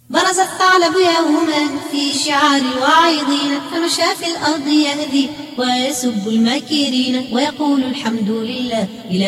برز الثعلب يوما في شعار الواعظين، فمشى في الأرض يهدي ويسب الماكرين ويقول الحمد لله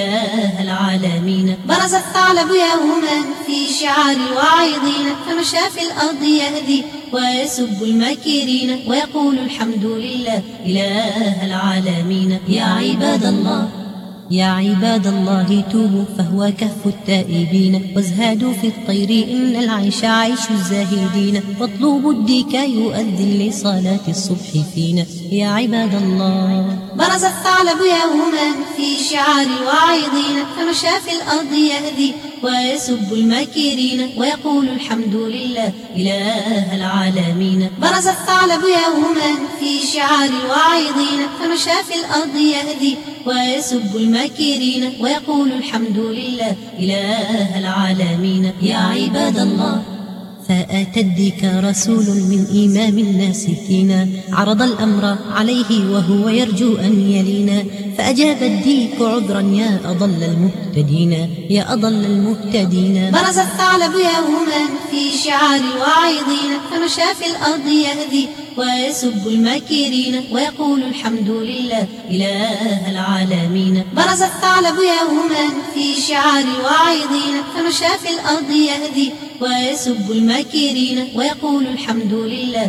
إله العالمين. برز الثعلب يوما في شعار الواعظين، فمشى في الأرض يهدي ويسب الماكرين ويقول الحمد لله إله العالمين. يا عباد الله يا عباد الله توبوا فهو كهف التائبين، وازهادوا في الطير إن العيش عيش الزاهدين، واطلبوا الديك يؤذن لصلاة الصبح فينا. يا عباد الله برز الثعلب يوما في شعار الواعظين، فمشى في الأرض يهدي ويسب الماكرين ويقول الحمد لله إله العالمين. برز الثعلب يوما في شعار الواعظين، فمشى في الأرض يهدي ويسب الماكرين ويقول الحمد لله إله العالمين. يا عباد الله فأتى الديك رسول من إمام الناس فينا، عرض الأمر عليه وهو يرجو أن يلينا، فأجاب الديك عذرا يا أضل المهتدين يا أضل المهتدين. برز الثعلب يوما في شعار الواعظين، فمشى في الأرض يهدي ويسب الماكرين ويقول الحمد لله إله العالمين. برز الثعلب يوما في شعار الواعظين، فمشى في الأرض يهدي ويسب الماكرين ويقول الحمد لله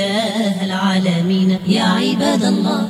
إله العالمين. يا عباد الله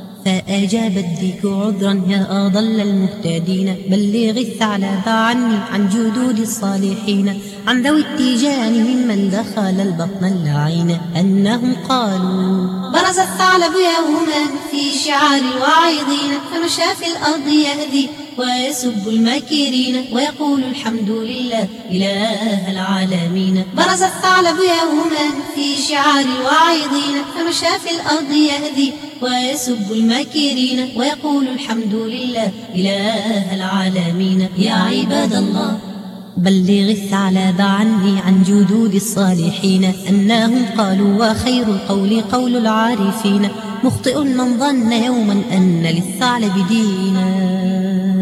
فأجاب الديك عذرا يا أضل المهتدين، بلغ الثعلب عني عن جدود الصالحين، عن ذوي التيجان ممن دخل البطن اللعين، أنهم قالوا برز الثعلب يوما في شعار الواعظين، فمشى في الأرض يهدي ويسب الماكرين ويقول الحمد لله إله العالمين. برز الثعلب يوما في شعار الواعظين، فمشى في الأرض يهدي ويسب الماكرين ويقول الحمد لله إله العالمين. يا عباد الله بلغ الثعلب عني عن جدود الصالحين، أنهم قالوا وخير القول قول العارفين، مخطئ من ظن يوما أن للثعلب دينا.